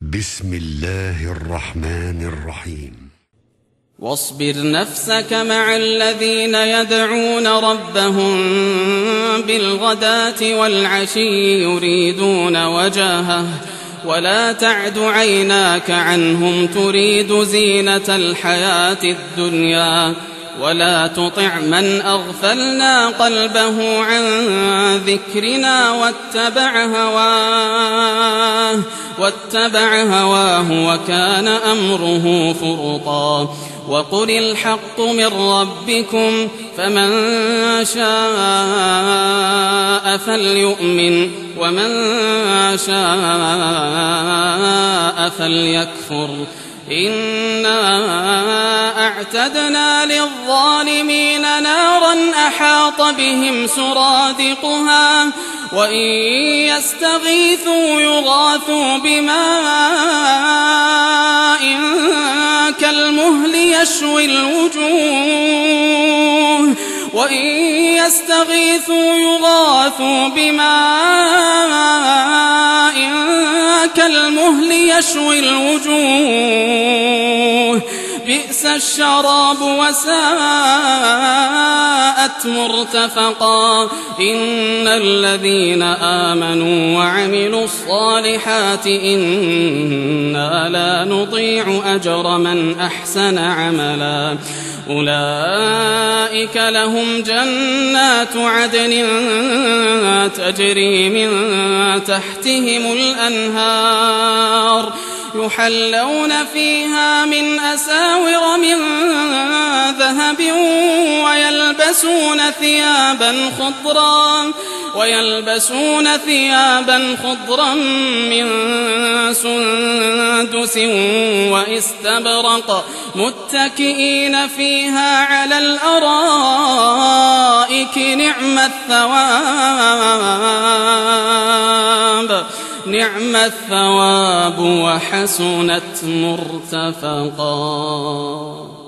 بسم الله الرحمن الرحيم. واصبر نفسك مع الذين يدعون ربهم بالغداة والعشي يريدون وجهه ولا تعد عيناك عنهم تريد زينة الحياة الدنيا ولا تطع من أغفلنا قلبه عن ذكرنا واتبع هواه وكان أمره فرطا. وقل الحق من ربكم فمن شاء فليؤمن ومن شاء فليكفر. إنا أعتدنا للظالمين نارا أحاط بهم سرادقها وإن يستغيثوا يغاثوا بماء كالمهل يشوي الوجوه وإن يستغيثوا يغاثوا بماء كالمهل يشوي الوجوه بئس الشراب وساءت مرتفقا. إن الذين آمنوا وعملوا الصالحات إنا لا نضيع أجر من أحسن عملا. أولئك لهم جنات عدن تجري من تحتهم الأنهار يحلون فيها من أساور من ذهب ويلبسون ثيابا خضرا من سندس واستبرق متكئين فيها على الأرائك نعم الثواب وحسنت مرتفقا.